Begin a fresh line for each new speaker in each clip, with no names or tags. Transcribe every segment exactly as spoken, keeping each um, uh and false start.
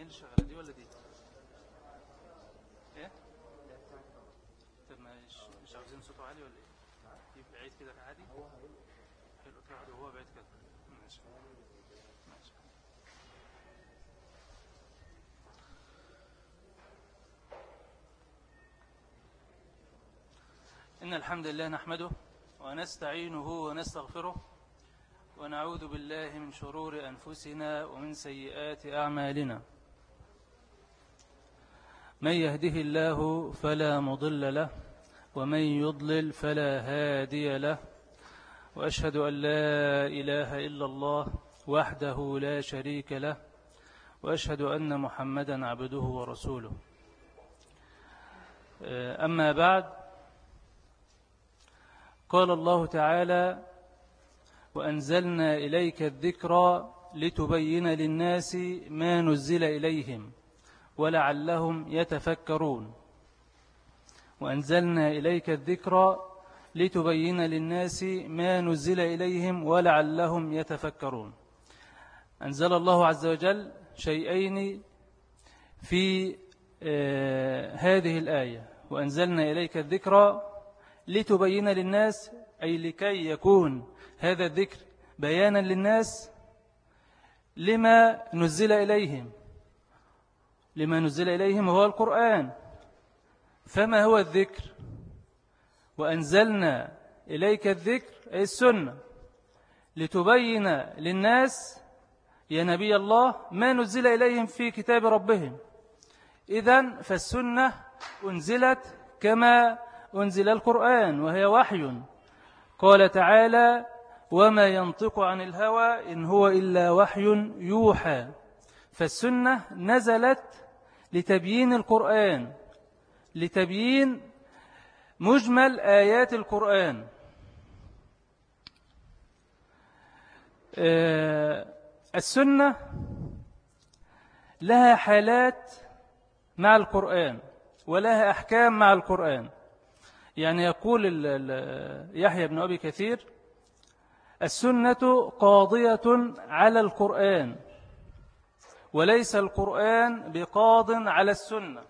اللي شغالة دي ولا دي؟ ايه؟ طب مش مش عاوزين صوته عالي ولا ايه؟ يبقى بعيد كده عادي؟ حلو كده وهو بعيد كده. ماشي. ماشي. إن الحمد لله نحمده ونستعينه ونستغفره ونعوذ بالله من شرور أنفسنا ومن سيئات أعمالنا. من يهده الله فلا مضل له ومن يضلل فلا هادي له، وأشهد أن لا إله إلا الله وحده لا شريك له، وأشهد أن محمدا عبده ورسوله. أما بعد، قال الله تعالى: وأنزلنا إليك الذكرى لتبين للناس ما نزل إليهم ولعلهم يتفكرون. وأنزلنا إليك الذكرى لتبين للناس ما نزل إليهم ولعلهم يتفكرون. أنزل الله عز وجل شيئين في آه هذه الآية: وأنزلنا إليك الذكرى لتبين للناس، أي لكي يكون هذا الذكر بيانا للناس لما نزل إليهم. لما نزل إليهم هو القرآن. فما هو الذكر؟ وأنزلنا إليك الذكر أي السنة لتبين للناس يا نبي الله ما نزل إليهم في كتاب ربهم. إذن فالسنة أنزلت كما أنزل القرآن، وهي وحي. قال تعالى: وما ينطق عن الهوى إن هو إلا وحي يوحى. فالسنة نزلت لتبيين القرآن، لتبيين مجمل آيات القرآن. السنة لها حالات مع القرآن ولها أحكام مع القرآن. يعني يقول يحيى بن أبي كثير: السنة قاضية على القرآن وليس القرآن بقاض على السنة.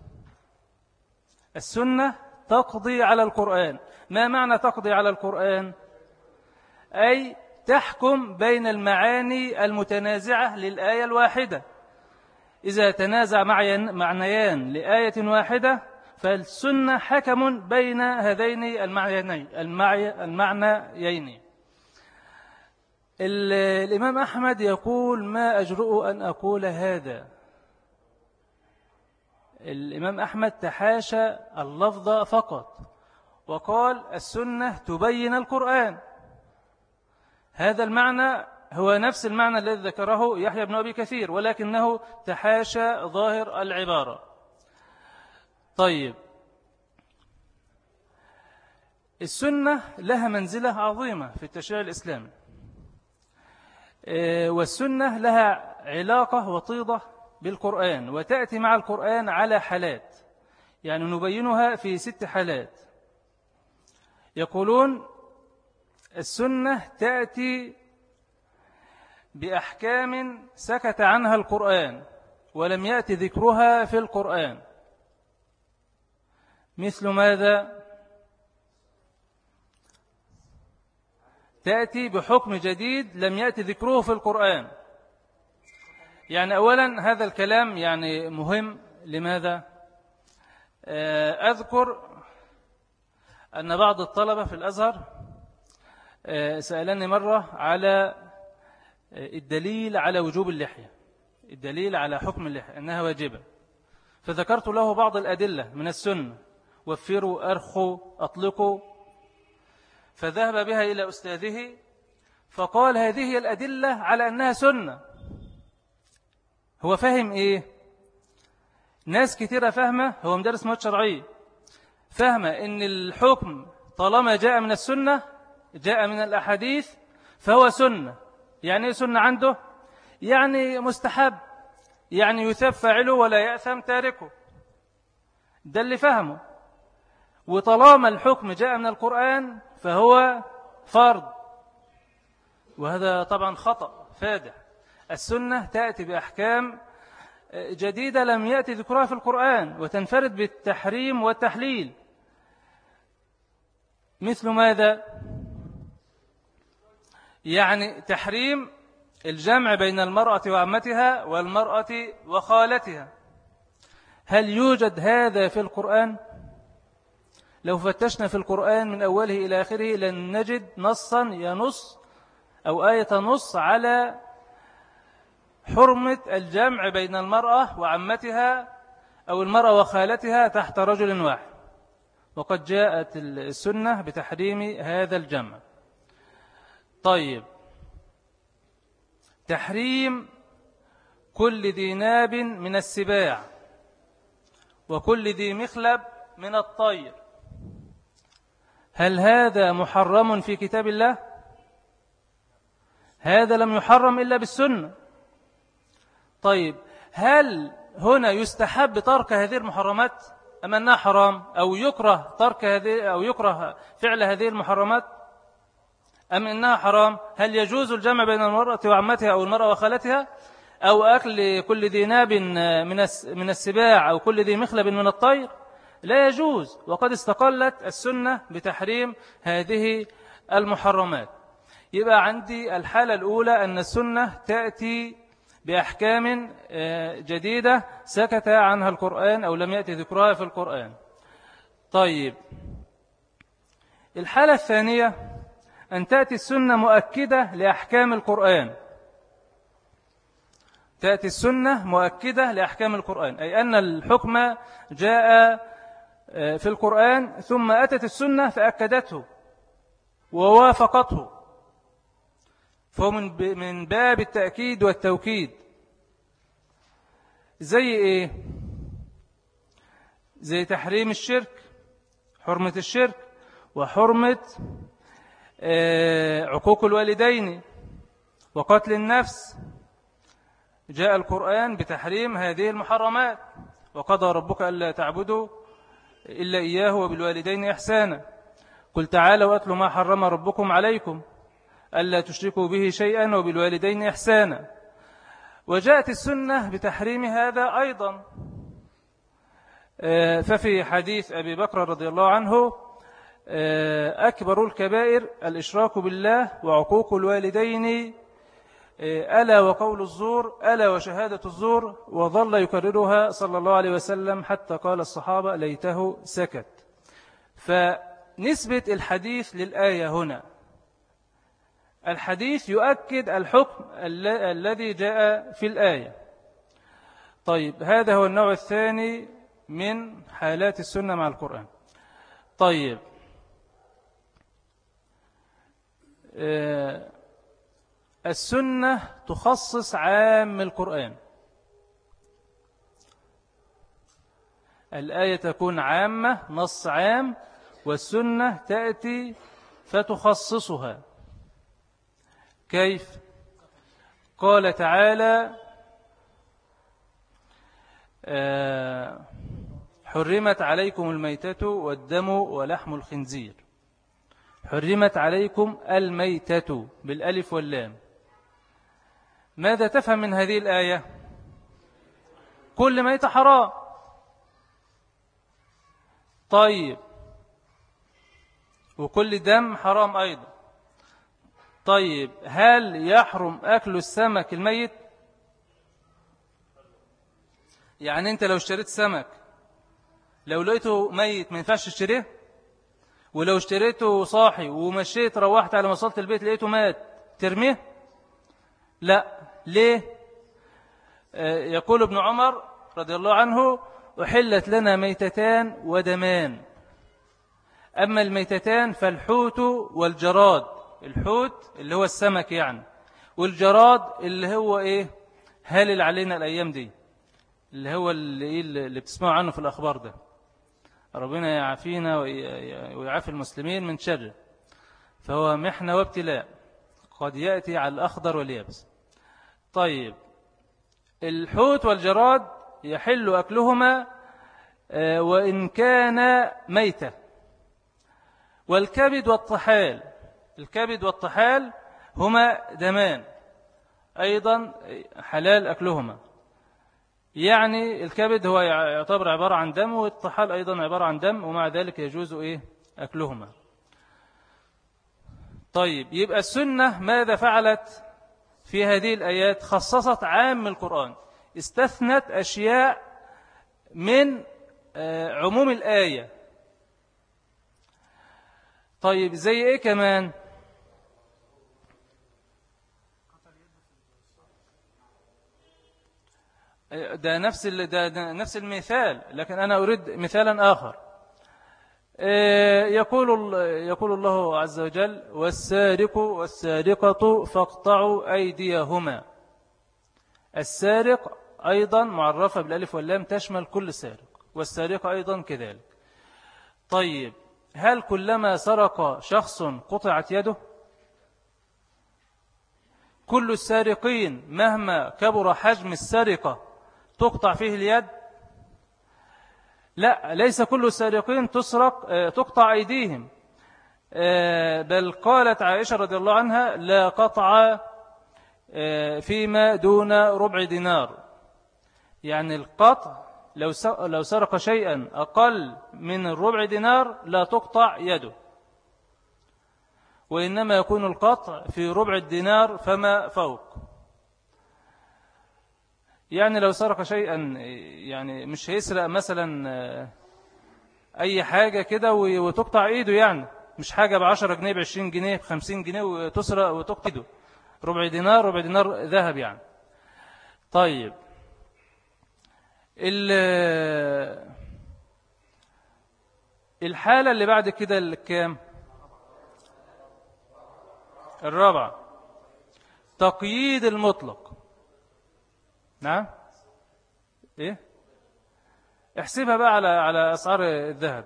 السنة تقضي على القرآن. ما معنى تقضي على القرآن؟ أي تحكم بين المعاني المتنازعة للآية الواحدة. إذا تنازع معنيان لآية واحدة فالسنة حكم بين هذين المعنيين المعنيين. الإمام أحمد يقول: ما أجرؤ أن أقول هذا. الإمام أحمد تحاشى اللفظ فقط وقال: السنة تبين القرآن. هذا المعنى هو نفس المعنى الذي ذكره يحيى بن أبي كثير، ولكنه تحاشى ظاهر العبارة. طيب، السنة لها منزلة عظيمة في التشريع الإسلامي، والسنة لها علاقة وطيدة بالقرآن، وتأتي مع القرآن على حالات، يعني نبينها في ست حالات. يقولون: السنة تأتي بأحكام سكت عنها القرآن ولم يأتي ذكرها في القرآن. مثل ماذا؟ تأتي بحكم جديد لم يأتي ذكره في القرآن. يعني أولا هذا الكلام يعني مهم. لماذا؟ أذكر أن بعض الطلبة في الأزهر سألني مرة على الدليل على وجوب اللحية، الدليل على حكم اللحية أنها واجبة. فذكرت له بعض الأدلة من السنة: وفروا، أرخوا، أطلقوا. فذهب بها إلى أستاذه فقال: هذه هي الأدلة على أنها سنة. هو فهم إيه؟ ناس كثيرة فهمة، هو مدرس مواد شرعية، فهمة إن الحكم طالما جاء من السنة، جاء من الأحاديث، فهو سنة. يعني إيه سنة عنده؟ يعني مستحب، يعني يثاب فاعله ولا يأثم تاركه. ده اللي فهمه. وطالما الحكم جاء من القرآن فهو فرض، وهذا طبعا خطأ فادح. السنة تأتي بأحكام جديدة لم يأتي ذكرها في القرآن وتنفرد بالتحريم والتحليل. مثل ماذا؟ يعني تحريم الجمع بين المرأة وعمتها والمرأة وخالتها. هل يوجد هذا في القرآن؟ لو فتشنا في القرآن من أوله إلى آخره لن نجد نصا ينص أو آية نص على حرمة الجمع بين المرأة وعمتها أو المرأة وخالتها تحت رجل واحد، وقد جاءت السنة بتحريم هذا الجمع. طيب، تحريم كل ذي ناب من السباع وكل ذي مخلب من الطير، هل هذا محرم في كتاب الله؟ هذا لم يحرم إلا بالسنة. طيب، هل هنا يستحب ترك هذه المحرمات أم أنها حرام، أو يكره ترك هذه أو يكره فعل هذه المحرمات أم أنها حرام؟ هل يجوز الجمع بين المرأة وعمتها أو المرأة وخالتها، أو أكل كل ذي ناب من السباع أو كل ذي مخلب من الطير؟ لا يجوز، وقد استقلت السنة بتحريم هذه المحرمات. يبقى عندي الحالة الأولى أن السنة تأتي بأحكام جديدة سكت عنها القرآن أو لم يأتي ذكرها في القرآن. طيب، الحالة الثانية أن تأتي السنة مؤكدة لأحكام القرآن. تأتي السنة مؤكدة لأحكام القرآن، أي أن الحكم جاء في القرآن ثم أتت السنة فأكدته ووافقته، فهو من باب التأكيد والتوكيد. زي إيه؟ زي تحريم الشرك، حرمة الشرك وحرمة عقوق الوالدين وقتل النفس. جاء القرآن بتحريم هذه المحرمات، وقضى ربك ألا تعبدوا إلا إياه وبالوالدين إحسانا. قل تعالوا أتلوا ما حرم ربكم عليكم ألا تشركوا به شيئا وبالوالدين إحسانا. وجاءت السنة بتحريم هذا أيضا، ففي حديث أبي بكر رضي الله عنه أكبر الكبائر الإشراك بالله وعقوق الوالدين ألا وقول الزور ألا وشهادة الزور، وظل يكررها صلى الله عليه وسلم حتى قال الصحابة ليته سكت. فنسبة الحديث للآية هنا، الحديث يؤكد الحكم الذي جاء في الآية. طيب، هذا هو النوع الثاني من حالات السنة مع القرآن. طيب، آه السنة تخصص عام القرآن. الآية تكون عامة، نص عام، والسنة تأتي فتخصصها. كيف؟ قال تعالى آه حرمت عليكم الميتة والدم ولحم الخنزير. حرمت عليكم الميتة بالألف واللام. ماذا تفهم من هذه الآية؟ كل ميتة حرام. طيب، وكل دم حرام أيضا. طيب، هل يحرم أكل السمك الميت؟ يعني أنت لو اشتريت سمك لو لقيته ميت ما ينفعش تشتريه؟ ولو اشتريته صاحي ومشيت روحت على ما وصلت البيت لقيته مات ترميه؟ لا. ليه؟ آه يقول ابن عمر رضي الله عنه أحلت لنا ميتتان ودمان، أما الميتتان فالحوت والجراد. الحوت اللي هو السمك يعني، والجراد اللي هو إيه هالل علينا الأيام دي، اللي هو اللي, اللي بتسمعوا عنه في الأخبار ده. ربنا يعافينا ويعافي المسلمين من شر، فهو محنة وابتلاء قد يأتي على الأخضر واليابس. طيب، الحوت والجراد يحل أكلهما وإن كان ميتة. والكبد والطحال، الكبد والطحال هما دمان أيضا حلال أكلهما. يعني الكبد هو يعتبر عبارة عن دم، والطحال أيضا عبارة عن دم، ومع ذلك يجوز إيه أكلهما. طيب، يبقى السنة ماذا فعلت في هذه الآيات؟ خصصت عام القرآن، استثنت أشياء من عموم الآية. طيب زي إيه كمان؟ ده نفس ده, ده نفس المثال، لكن أنا أريد مثالا آخر. يقول يقول الله عز وجل: والسارق والسارقة فاقطعوا أيديهما. السارق أيضا معرفة بالألف واللام، تشمل كل سارق، والسارقة أيضا كذلك. طيب، هل كلما سرق شخص قطعت يده؟ كل السارقين مهما كبر حجم السرقة تقطع فيه اليد؟ لا، ليس كل السارقين تسرق تقطع أيديهم، بل قالت عائشة رضي الله عنها: لا قطع فيما دون ربع دينار. يعني القطع لو لو سرق شيئا أقل من الربع دينار لا تقطع يده، وإنما يكون القطع في ربع الدينار فما فوق. يعني لو سرق شيئا، يعني مش هيسرق مثلا أي حاجة كده وتقطع إيده، يعني مش حاجة بعشرة جنيه بعشرين جنيه بخمسين جنيه وتسرق وتقطع إيده، ربع دينار ربع دينار ذهب يعني. طيب، الحالة اللي بعد كده الكام؟ الرابعة، تقييد المطلق. نعم، ايه، احسبها بقى على على اسعار الذهب.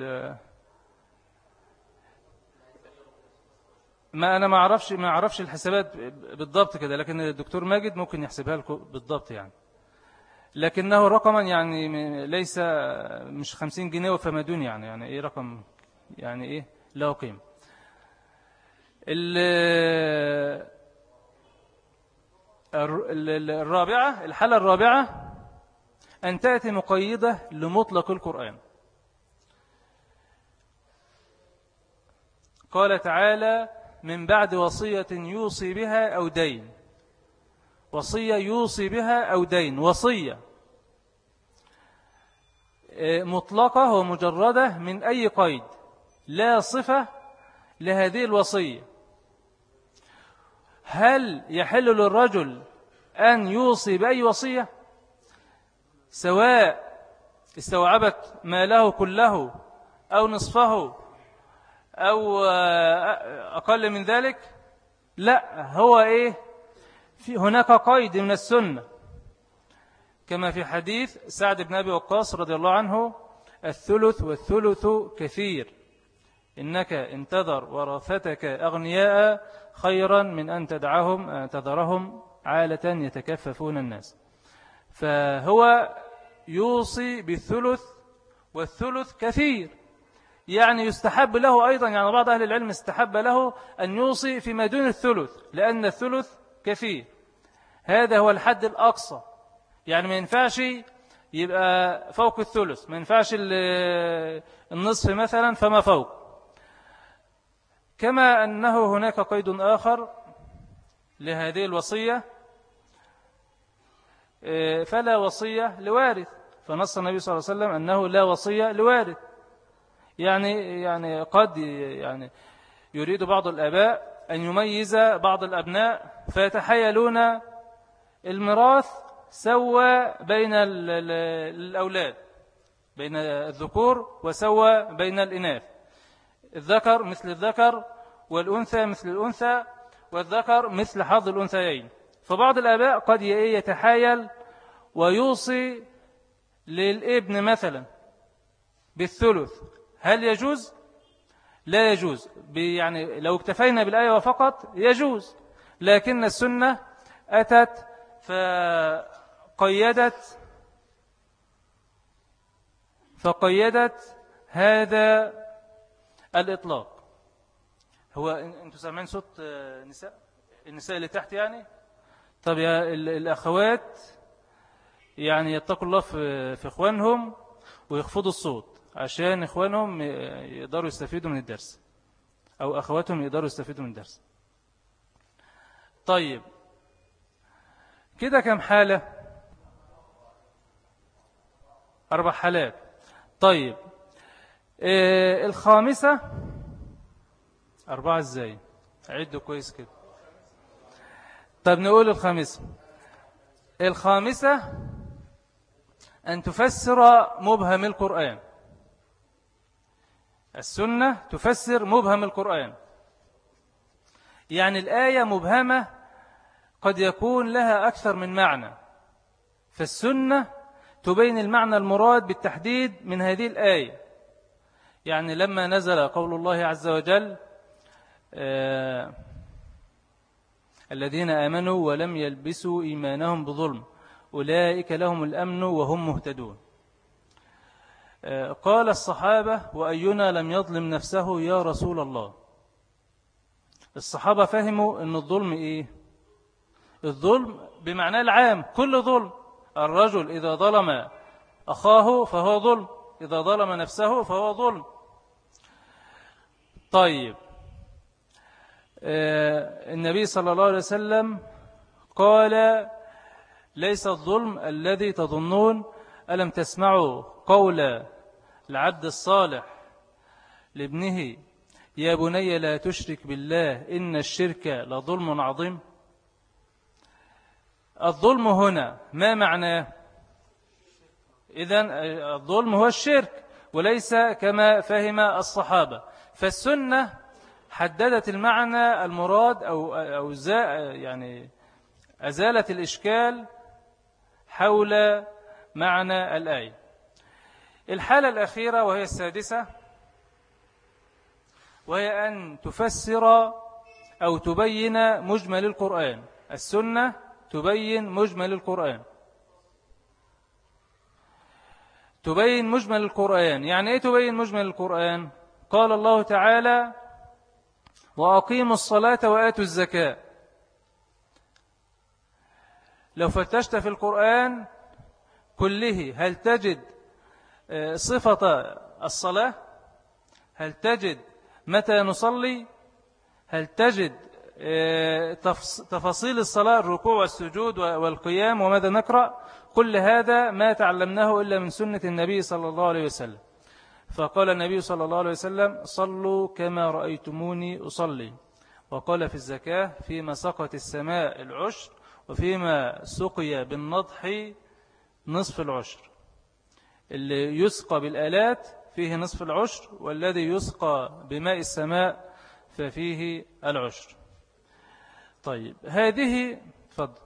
ما انا ما اعرفش ما اعرفش الحسابات بالضبط كده، لكن الدكتور ماجد ممكن يحسبها لكم بالضبط يعني، لكنه رقما يعني ليس مش خمسين جنيه وفما دون، يعني يعني ايه رقم، يعني ايه له قيمة. الرابعة، الحالة الرابعة أن تأتي مقيدة لمطلق القرآن. قال تعالى: من بعد وصية يوصي بها أو دين. وصية يوصي بها أو دين، وصية مطلقة ومجردة من أي قيد، لا صفة لهذه الوصية. هل يحل للرجل أن يوصي بأي وصية، سواء استوعبت ماله كله أو نصفه أو أقل من ذلك؟ لا، هو إيه، في هناك قيد من السنة، كما في حديث سعد بن أبي وقاص رضي الله عنه: الثلث والثلث كثير، إنك انتظر ورثتك أغنياء خيرا من أن تدعهم تذرهم عالة يتكففون الناس. فهو يوصي بالثلث، والثلث كثير، يعني يستحب له أيضا، يعني بعض أهل العلم استحب له أن يوصي فيما دون الثلث، لأن الثلث كثير، هذا هو الحد الأقصى. يعني ما ينفعش يبقى فوق الثلث، ما ينفعش النصف مثلا فما فوق. كما أنه هناك قيد آخر لهذه الوصية: فلا وصية لوارث. فنص النبي صلى الله عليه وسلم أنه لا وصية لوارث. يعني يعني قد يعني يريد بعض الآباء أن يميز بعض الأبناء فيتحيلون الميراث سوى بين الأولاد، بين الذكور وسوى بين الإناث، الذكر مثل الذكر والأنثى مثل الأنثى والذكر مثل حظ الأنثيين. فبعض الآباء قد يتحايل ويوصي للابن مثلا بالثلث. هل يجوز؟ لا يجوز. يعني لو اكتفينا بالآية وفقط يجوز، لكن السنة أتت فقيدت فقيدت هذا الإطلاق. هو أنتوا سامعين صوت نساء النساء اللي تحت يعني؟ طب يا الأخوات يعني يتقوا الله في, في إخوانهم ويخفضوا الصوت عشان إخوانهم يقدروا يستفيدوا من الدرس أو أخواتهم يقدروا يستفيدوا من الدرس. طيب كده كم حالة؟ أربع حالات. طيب إيه الخامسة؟ أربعة إزاي؟ عدوا كويس كده. طب نقول الخامسة. الخامسة أن تفسر مبهم القرآن. السنة تفسر مبهم القرآن، يعني الآية مبهمة قد يكون لها أكثر من معنى، فالسنة تبين المعنى المراد بالتحديد من هذه الآية. يعني لما نزل قول الله عز وجل آه الذين آمنوا ولم يلبسوا إيمانهم بظلم أولئك لهم الأمن وهم مهتدون، آه قال الصحابة وأينا لم يظلم نفسه يا رسول الله. الصحابة فهموا أن الظلم إيه؟ الظلم بمعنى العام، كل ظلم. الرجل إذا ظلم أخاه فهو ظلم، إذا ظلم نفسه فهو ظلم. طيب آه النبي صلى الله عليه وسلم قال ليس الظلم الذي تظنون، ألم تسمعوا قول العبد الصالح لابنه يا بني لا تشرك بالله إن الشرك لظلم عظيم. الظلم هنا ما معناه؟ إذن الظلم هو الشرك وليس كما فهم الصحابة. فالسنة حددت المعنى المراد أو أو يعني أزالت الإشكال حول معنى الآية. الحالة الأخيرة وهي السادسة، وهي أن تفسر أو تبين مجمل القرآن. السنة تبين مجمل القرآن، تبين مجمل القرآن. يعني إيه تبين مجمل القرآن؟ قال الله تعالى وأقيموا الصلاة وآتوا الزكاة. لو فتشت في القرآن كله هل تجد صفة الصلاة؟ هل تجد متى نصلي؟ هل تجد تفاصيل الصلاة، الركوع والسجود والقيام وماذا نقرأ؟ كل هذا ما تعلمناه إلا من سنة النبي صلى الله عليه وسلم. فقال النبي صلى الله عليه وسلم صلوا كما رأيتموني أصلي. وقال في الزكاة فيما سقت السماء العشر وفيما سقي بالنضح نصف العشر. اللي يسقى بالآلات فيه نصف العشر، والذي يسقى بماء السماء ففيه العشر. طيب هذه فضل.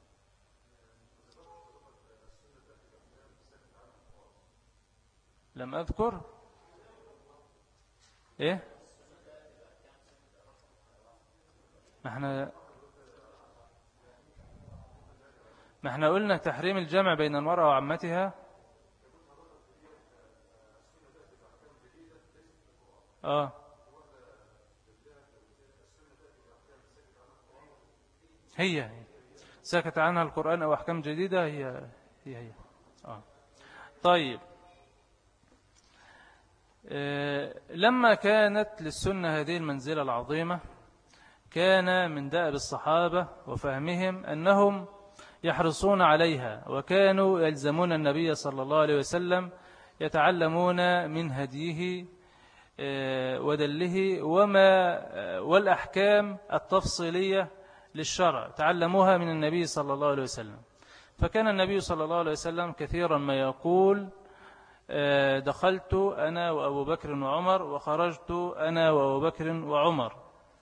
لم أذكر إيه ما احنا ما احنا قلنا تحريم الجمع بين المرأة وعمتها. آه هي هي سكت عنها القرآن أو أحكام جديدة، هي هي هي آه. طيب آه لما كانت للسنة هذه المنزلة العظيمة، كان من دأب الصحابة وفهمهم أنهم يحرصون عليها، وكانوا يلزمون النبي صلى الله عليه وسلم، يتعلمون من هديه ودله وما والأحكام التفصيلية للشرع تعلموها من النبي صلى الله عليه وسلم. فكان النبي صلى الله عليه وسلم كثيرا ما يقول دخلت أنا وأبو بكر وعمر وخرجت أنا وأبو بكر وعمر.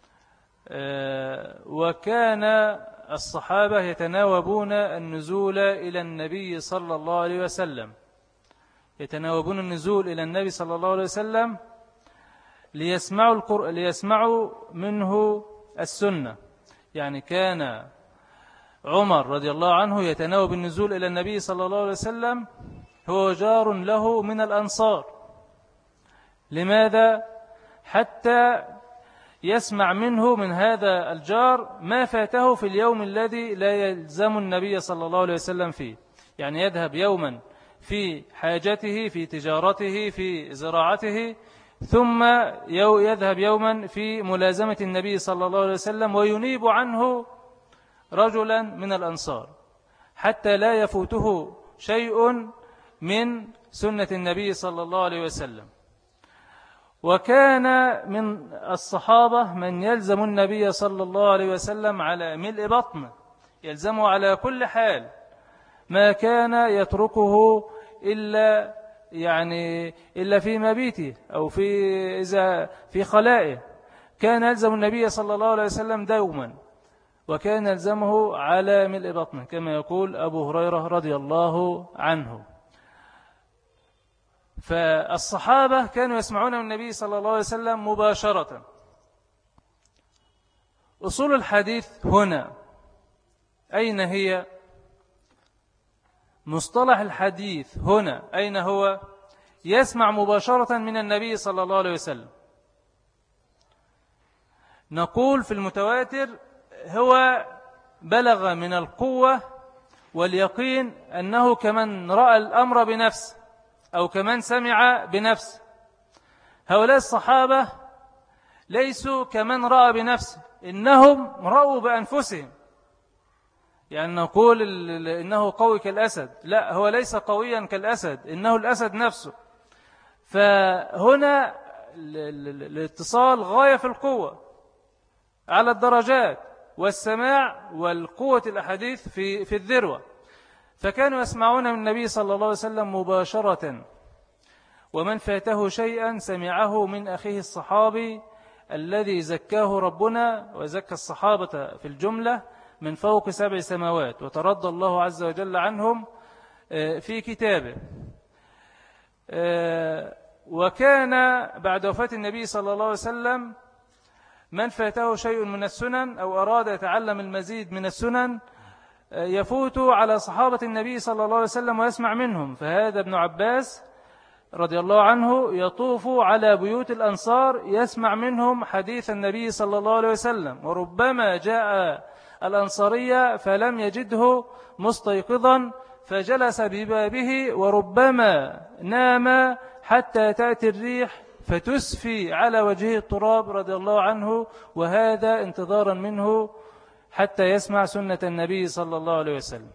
وكان الصحابة يتناوبون النزول إلى النبي صلى الله عليه وسلم، يتناوبون النزول إلى النبي صلى الله عليه وسلم ليسمعوا, القر... ليسمعوا منه السنة. يعني كان عمر رضي الله عنه يتناوب النزول إلى النبي صلى الله عليه وسلم، هو جار له من الأنصار. لماذا؟ حتى يسمع منه من هذا الجار ما فاته في اليوم الذي لا يلزم النبي صلى الله عليه وسلم فيه. يعني يذهب يوما في حاجته في تجارته في زراعته، ثم يذهب يوما في ملازمة النبي صلى الله عليه وسلم وينيب عنه رجلا من الأنصار حتى لا يفوته شيء من سنة النبي صلى الله عليه وسلم. وكان من الصحابة من يلزم النبي صلى الله عليه وسلم على ملء بطنه، يلزمه على كل حال، ما كان يتركه إلا يعني إلا في مبيته أو في إذا في خلائه، كان يلزم النبي صلى الله عليه وسلم دوما، وكان يلزمه على ملء بطنه كما يقول أبو هريرة رضي الله عنه. فالصحابة كانوا يسمعون من النبي صلى الله عليه وسلم مباشرة. أصول الحديث هنا أين هي؟ مصطلح الحديث هنا أين هو؟ يسمع مباشرة من النبي صلى الله عليه وسلم. نقول في المتواتر هو بلغ من القوة واليقين أنه كمن رأى الأمر بنفسه أو كمن سمع بنفسه. هؤلاء الصحابة ليسوا كمن رأى بنفسه، إنهم رأوا بأنفسهم. يعني نقول إنه قوي كالأسد، لا، هو ليس قويا كالأسد، إنه الأسد نفسه. فهنا الاتصال غاية في القوة على الدرجات، والسماع والقوة الأحاديث في في الذروة. فكانوا يسمعون من النبي صلى الله عليه وسلم مباشرة، ومن فاته شيئا سمعه من أخيه الصحابي الذي زكاه ربنا وزكى الصحابة في الجملة من فوق سبع سماوات، وترضى الله عز وجل عنهم في كتابه. وكان بعد وفاة النبي صلى الله عليه وسلم من فاته شيء من السنن أو أراد يتعلم المزيد من السنن يفوت على صحابة النبي صلى الله عليه وسلم ويسمع منهم. فهذا ابن عباس رضي الله عنه يطوف على بيوت الأنصار يسمع منهم حديث النبي صلى الله عليه وسلم، وربما جاء الأنصارية فلم يجده مستيقظا فجلس ببابه، وربما نام حتى تأتي الريح فتسفي على وجهه التراب رضي الله عنه، وهذا انتظارا منه حتى يسمع سنة النبي صلى الله عليه وسلم.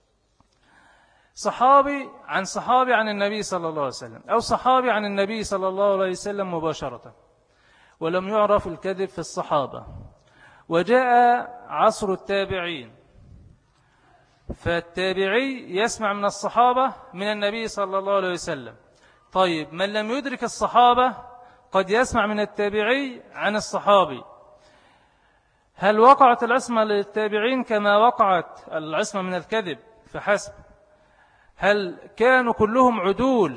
صحابي عن صحابي عن النبي صلى الله عليه وسلم، أو صحابي عن النبي صلى الله عليه وسلم مباشرة، ولم يعرف الكذب في الصحابة. وجاء عصر التابعين، فالتابعي يسمع من الصحابة من النبي صلى الله عليه وسلم. طيب من لم يدرك الصحابة قد يسمع من التابعي عن الصحابي. هل وقعت العصمة للتابعين كما وقعت العصمة من الكذب فحسب؟ هل كانوا كلهم عدول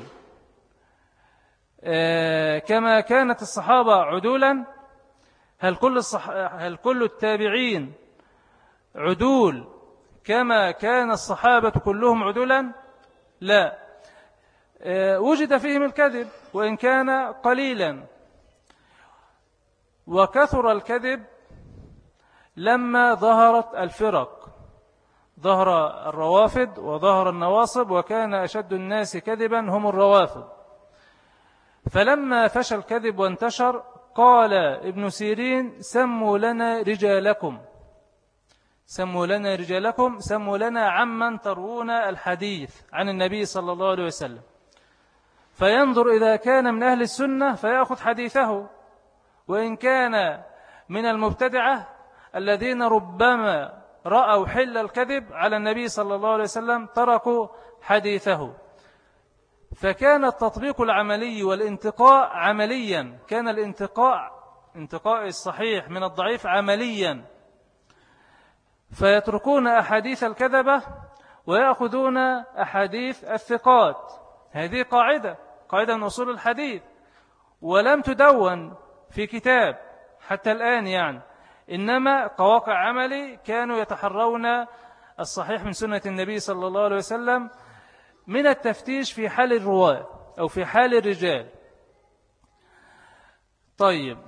كما كانت الصحابة عدولا؟ هل كل, الصح... هل كل التابعين عدول كما كان الصحابة كلهم عدولا؟ لا، وجد فيهم الكذب وإن كان قليلا. وكثر الكذب لما ظهرت الفرق، ظهر الروافض وظهر النواصب، وكان أشد الناس كذبا هم الروافض. فلما فشى الكذب وانتشر قال ابن سيرين سموا لنا رجالكم، سموا لنا رجالكم، سموا لنا عمن تروون الحديث عن النبي صلى الله عليه وسلم. فينظر إذا كان من أهل السنة فيأخذ حديثه، وإن كان من المبتدعة الذين ربما رأوا حل الكذب على النبي صلى الله عليه وسلم تركوا حديثه. فكان التطبيق العملي والانتقاء عمليا، كان الانتقاء انتقاء الصحيح من الضعيف عمليا، فيتركون أحاديث الكذبة ويأخذون أحاديث الثقات. هذه قاعدة قاعدة من أصول الحديث، ولم تدون في كتاب حتى الآن يعني، إنما كواقع عملي كانوا يتحرون الصحيح من سنة النبي صلى الله عليه وسلم من التفتيش في حال الرواة أو في حال الرجال. طيب،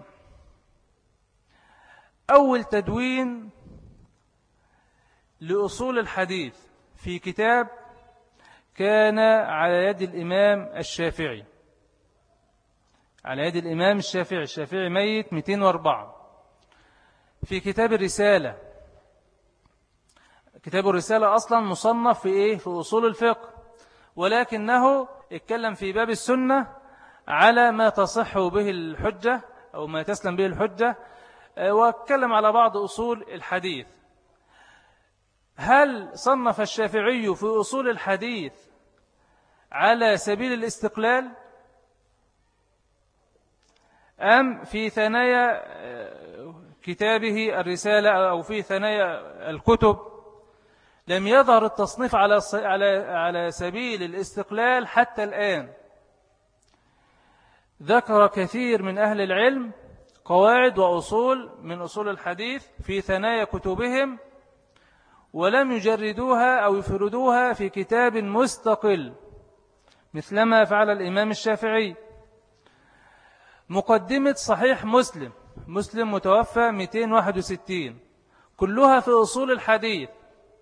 أول تدوين لأصول الحديث في كتاب كان على يد الإمام الشافعي، على يد الإمام الشافعي. الشافعي ميت مئتين وأربعة. في كتاب الرسالة، كتاب الرسالة أصلا مصنف في إيه؟ في أصول الفقه، ولكنه اتكلم في باب السنة على ما تصح به الحجة أو ما تسلم به الحجة، واتكلم على بعض أصول الحديث. هل صنف الشافعي في أصول الحديث على سبيل الاستقلال أم في ثنايا كتابه الرسالة أو في ثنايا الكتب لم يظهر التصنيف على على على سبيل الاستقلال حتى الآن؟ ذكر كثير من أهل العلم قواعد وأصول من أصول الحديث في ثنايا كتبهم، ولم يجردوها أو يفردوها في كتاب مستقل مثلما فعل الإمام الشافعي. مقدمة صحيح مسلم، مسلم متوفى مئتين وواحد وستين، كلها في أصول الحديث،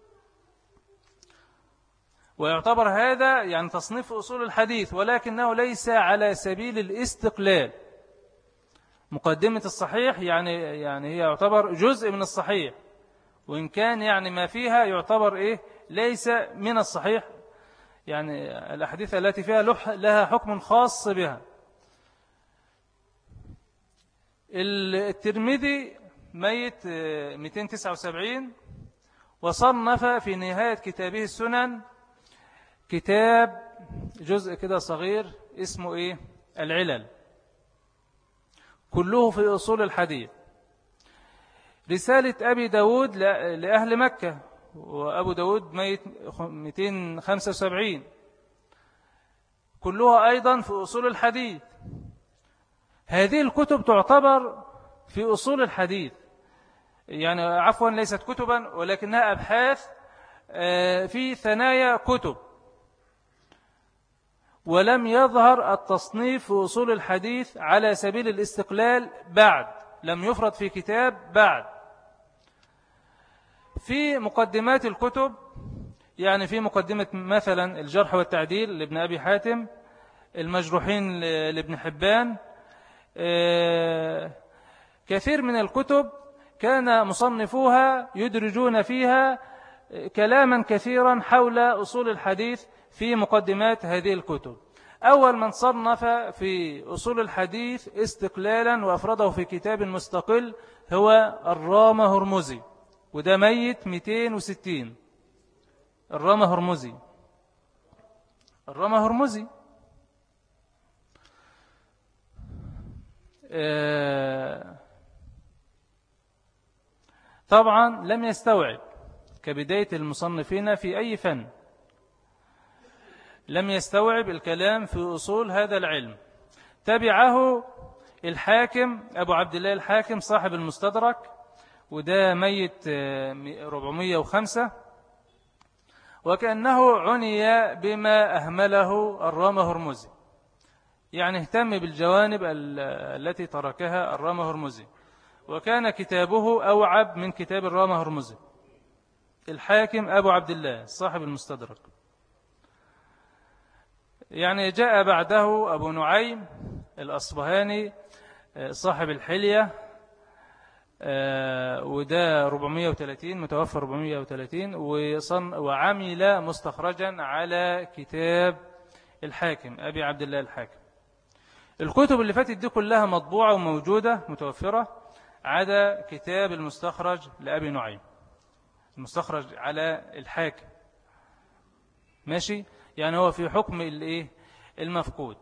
ويعتبر هذا يعني تصنيف أصول الحديث، ولكنه ليس على سبيل الاستقلال. مقدمة الصحيح يعني يعني هي يعتبر جزء من الصحيح، وإن كان يعني ما فيها يعتبر إيه؟ ليس من الصحيح، يعني الأحاديث التي فيها لها حكم خاص بها. الترمذي ميت مئتين وتسعة وسبعين، وصنف في نهاية كتابه السنن كتاب جزء كده صغير اسمه إيه؟ العلل، كله في أصول الحديث. رسالة أبي داود لأهل مكة، وأبو داود ميت مئتين وخمسة وسبعين، كلها أيضا في أصول الحديث. هذه الكتب تعتبر في أصول الحديث، يعني عفوا ليست كتبا ولكنها أبحاث في ثنايا كتب، ولم يظهر التصنيف في أصول الحديث على سبيل الاستقلال بعد، لم يفرد في كتاب بعد. في مقدمات الكتب، يعني في مقدمة مثلا الجرح والتعديل لابن أبي حاتم، المجروحين لابن حبان، كثير من الكتب كان مصنفوها يدرجون فيها كلاما كثيرا حول أصول الحديث في مقدمات هذه الكتب. أول من صنف في أصول الحديث استقلالا وأفرده في كتاب مستقل هو الرامة هرمزي، وده ميت مئتين وستين. الرامة هرمزي الرامة هرمزي طبعا لم يستوعب كبداية المصنفين في أي فن، لم يستوعب الكلام في أصول هذا العلم. تبعه الحاكم أبو عبد الله الحاكم صاحب المستدرك، وده ميت أربعمئة وخمسة، وكأنه عني بما أهمله الرامة هرمزي، يعني اهتم بالجوانب التي تركها الرامة هرمزي، وكان كتابه أوعب من كتاب الرامة هرمزي. الحاكم أبو عبد الله صاحب المستدرك. يعني جاء بعده أبو نعيم الأصبهاني صاحب الحلية، وده أربعمئة وثلاثين، متوفى أربعمئة وثلاثين، وعمل مستخرجا على كتاب الحاكم أبي عبد الله الحاكم. الكتب اللي فاتت دي كلها مطبوعة وموجودة متوفرة، عدا كتاب المستخرج لأبي نعيم، المستخرج على الحاكم، ماشي، يعني هو في حكم الايه المفقود.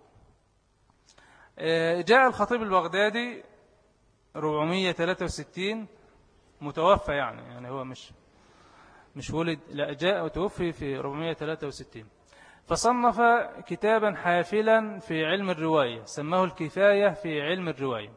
جاء الخطيب البغدادي أربعمئة وثلاثة وستين، متوفى، يعني يعني هو مش مش ولد، لا، جاء وتوفي في أربعمئة وثلاثة وستين، فصنف كتابا حافلا في علم الرواية، سماه الكفاية في علم الرواية.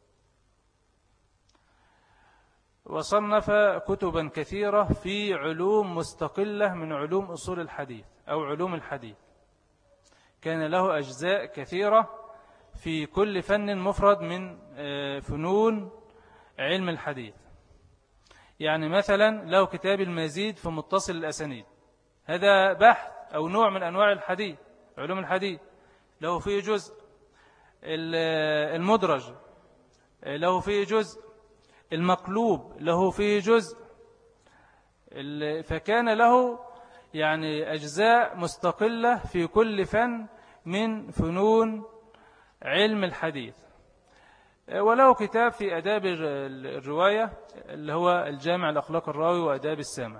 وصنف كتبا كثيرة في علوم مستقلة من علوم أصول الحديث أو علوم الحديث. كان له أجزاء كثيرة في كل فن مفرد من فنون علم الحديث. يعني مثلا له كتاب المزيد في متصل الأسانيد، هذا بحث أو نوع من أنواع الحديث علوم الحديث له فيه جزء المدرج، له فيه جزء المقلوب، له فيه جزء، فكان له يعني أجزاء مستقلة في كل فن من فنون علم الحديث. وله كتاب في آداب الرواية اللي هو الجامع الأخلاق الراوي وآداب السامع.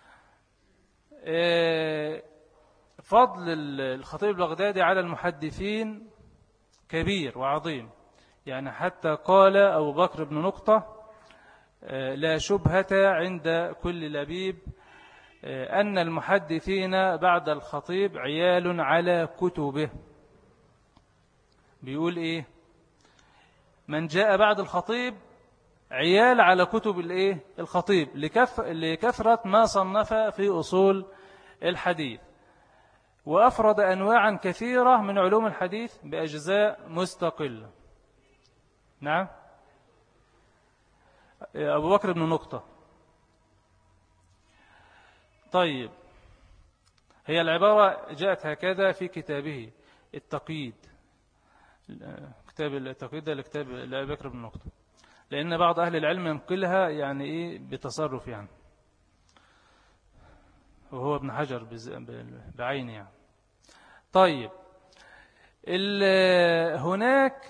فضل الخطيب البغدادي على المحدثين كبير وعظيم، يعني حتى قال أبو بكر بن نقطة لا شبهة عند كل لبيب أن المحدثين بعد الخطيب عيال على كتبه. بيقول إيه؟ من جاء بعد الخطيب عيال على كتب الإيه؟ الخطيب لكف لكثرة ما صنف في أصول الحديث، وأفرد أنواعا كثيرة من علوم الحديث بأجزاء مستقلة. نعم، أبو بكر بن نقطة. طيب، هي العبارة جاءت هكذا في كتابه التقييد، كتاب التقييد ده لكتاب لأبي بكر بن نقطة، لأن بعض أهل العلم ينقلها يعني إيه بتصرف يعني، وهو ابن حجر بعينه يعني. طيب، هناك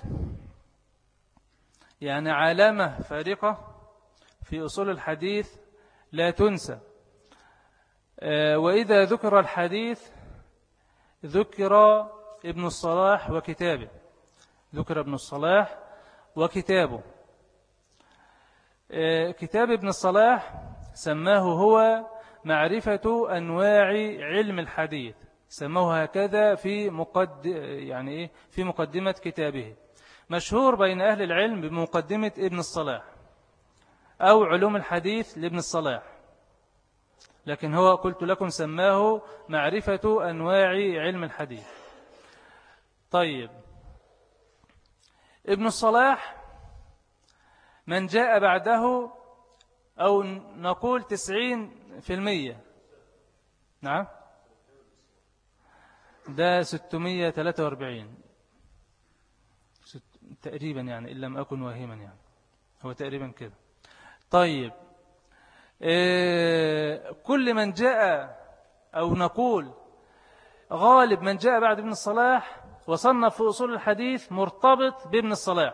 يعني علامة فارقة في أصول الحديث لا تنسى، وإذا ذكر الحديث ذكر ابن الصلاح وكتابه، ذكر ابن الصلاح وكتابه. كتاب ابن الصلاح سماه هو معرفة أنواع علم الحديث، سموه هكذا في مقد يعني إيه في مقدمة كتابه، مشهور بين أهل العلم بمقدمة ابن الصلاح أو علوم الحديث لابن الصلاح، لكن هو قلت لكم سماه معرفة أنواع علم الحديث. طيب، ابن الصلاح من جاء بعده أو نقول تسعين في المية، نعم، ده ستمائة وثلاثة وأربعين تقريبا يعني، إن لم أكن واهما يعني، هو تقريبا كده. طيب، إيه كل من جاء أو نقول غالب من جاء بعد ابن الصلاح وصنف في أصول الحديث مرتبط بابن الصلاح،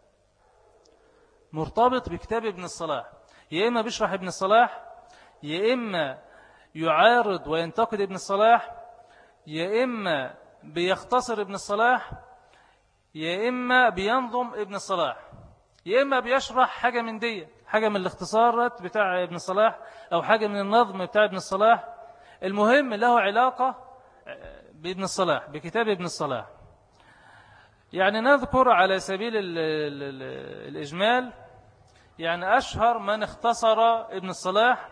مرتبط بكتاب ابن الصلاح، يا إما بيشرح ابن الصلاح، يا إما يعارض وينتقد ابن الصلاح، يا إما بيختصر ابن الصلاح، يا إما بينظم ابن الصلاح، يا إما بيشرح حاجة من دي، حاجة من الاختصارات بتاع ابن الصلاح أو حاجة من النظم بتاع ابن الصلاح. المهم له علاقة بابن الصلاح، بكتاب ابن الصلاح. يعني نذكر على سبيل ال ال ال الإجمال يعني أشهر من اختصر ابن الصلاح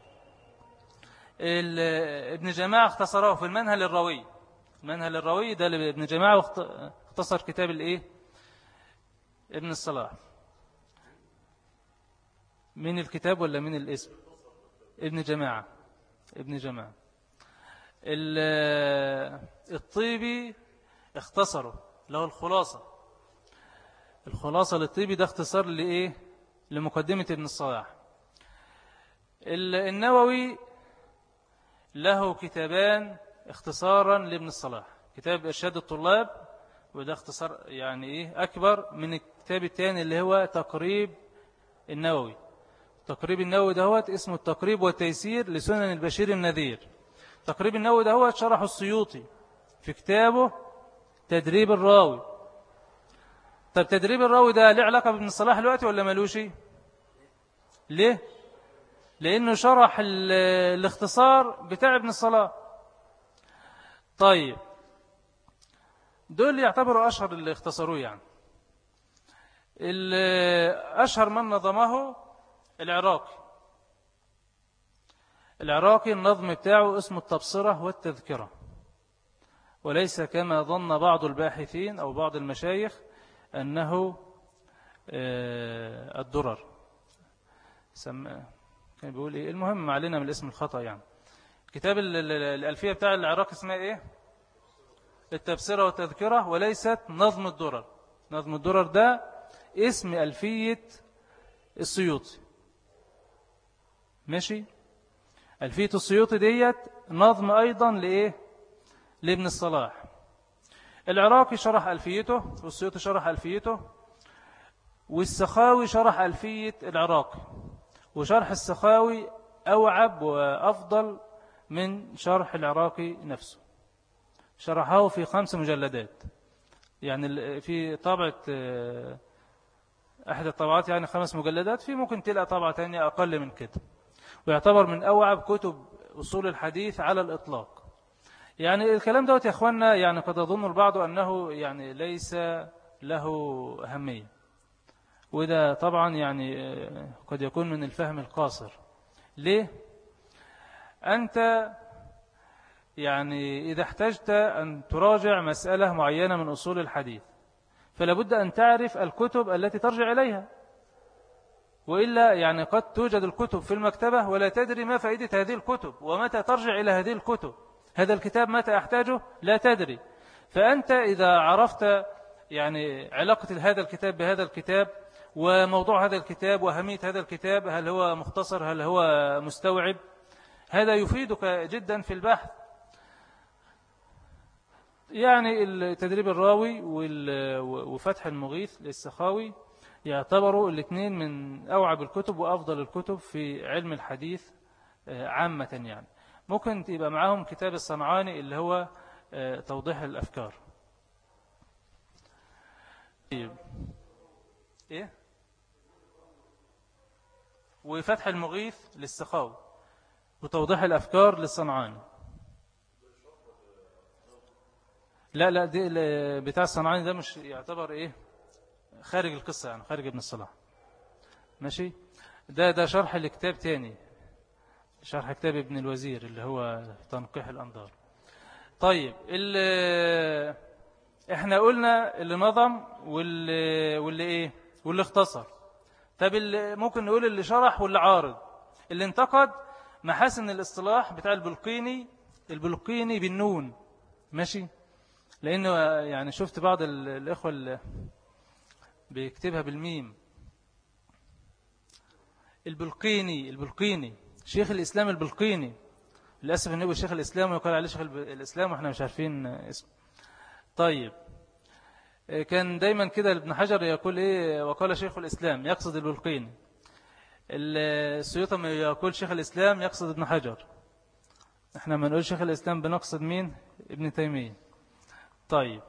ابن جماعة اختصره في المنهل الروي، المنهل الروي ده ابن جماعة اختصر كتاب الايه ابن الصلاح. من الكتاب ولا من الاسم؟ ابن جماعة، ابن جماعة. الطيبي اختصره، له الخلاصة، الخلاصة للطيبي ده اختصار لإيه؟ لمقدمة ابن الصلاح. النووي له كتابان اختصارا لابن الصلاح، كتاب إرشاد الطلاب، وده اختصار يعني إيه أكبر من الكتاب الثاني اللي هو تقريب النووي. تقريب النووي ده هو اسمه التقريب والتيسير لسنن البشير النذير. تقريب النووي ده هو شرحه السيوطي في كتابه تدريب الراوي. طب تدريب الراوي ده له علاقة بابن الصلاح دلوقتي ولا مالوش؟ ليه؟ لأنه شرح الاختصار بتاع ابن الصلاح. طيب، دول يعتبروا أشهر اللي اختصروه يعني. أشهر من نظمه العراقي. العراقي النظم بتاعه اسمه التبصرة والتذكرة، وليس كما ظن بعض الباحثين أو بعض المشايخ أنه الدرر. كان بيقول إيه؟ المهم علينا من الاسم الخطأ يعني. كتاب الألفية بتاع العراقي اسمها إيه؟ التبصرة والتذكرة، وليست نظم الدرر. نظم الدرر ده اسم ألفية السيوطي، ماشي. ألفية السيوطي ديت نظم أيضا لإيه؟ لابن الصلاح. العراقي شرح ألفيته، والسيوطي شرح ألفيته، والسخاوي شرح ألفية العراقي. وشرح السخاوي أوعب وأفضل من شرح العراقي نفسه. شرحه في خمس مجلدات، يعني في طبعة أحد الطبعات يعني خمس مجلدات، في ممكن تلقى طبعة تانية أقل من كده. ويعتبر من أوعب كتب أصول الحديث على الإطلاق. يعني الكلام دوت يا أخوانا يعني قد أظن البعض أنه يعني ليس له أهمية، وده طبعا يعني قد يكون من الفهم القاصر. ليه؟ أنت يعني إذا احتجت أن تراجع مسألة معينة من أصول الحديث فلا بد أن تعرف الكتب التي ترجع إليها، وإلا يعني قد توجد الكتب في المكتبة ولا تدري ما فائدة هذه الكتب ومتى ترجع إلى هذه الكتب. هذا الكتاب متى أحتاجه لا تدري. فأنت إذا عرفت يعني علاقة هذا الكتاب بهذا الكتاب وموضوع هذا الكتاب وأهمية هذا الكتاب، هل هو مختصر هل هو مستوعب، هذا يفيدك جدا في البحث. يعني التدريب الراوي وفتح المغيث للسخاوي يعتبروا الاثنين من أوعب الكتب وأفضل الكتب في علم الحديث عامة. يعني ممكن تبقى معاهم كتاب الصنعاني اللي هو توضيح الأفكار. إيه؟ وفتح المغيث للسخاوي وتوضيح الأفكار للصنعاني. لا لا دي بتاع الصنعاني ده مش يعتبر إيه خارج القصة، يعني خارج ابن الصلاح، ماشي. ده ده شرح لكتاب تاني، شرح كتاب ابن الوزير اللي هو تنقيح الأنظار. طيب اللي احنا قلنا اللي نظم واللي, واللي ايه واللي اختصر. طب اللي ممكن نقول اللي شرح واللي عارض. اللي انتقد محاسن الاصطلاح بتاع البلقيني، البلقيني بالنون، ماشي. لأنه يعني شفت بعض الإخوة اللي بيكتبها بالميم. البلقيني البلقيني شيخ الإسلام البلقيني، للأسف أنه شيخ الإسلام ويقال عليه شيخ الإسلام وإحنا مش عارفين اسمه. طيب كان دايما كده ابن حجر يقول إيه وقال شيخ الإسلام يقصد البلقيني. السيوطي ما يقول شيخ الإسلام يقصد ابن حجر. إحنا ما نقول شيخ الإسلام بنقصد مين؟ ابن تيمية. طيب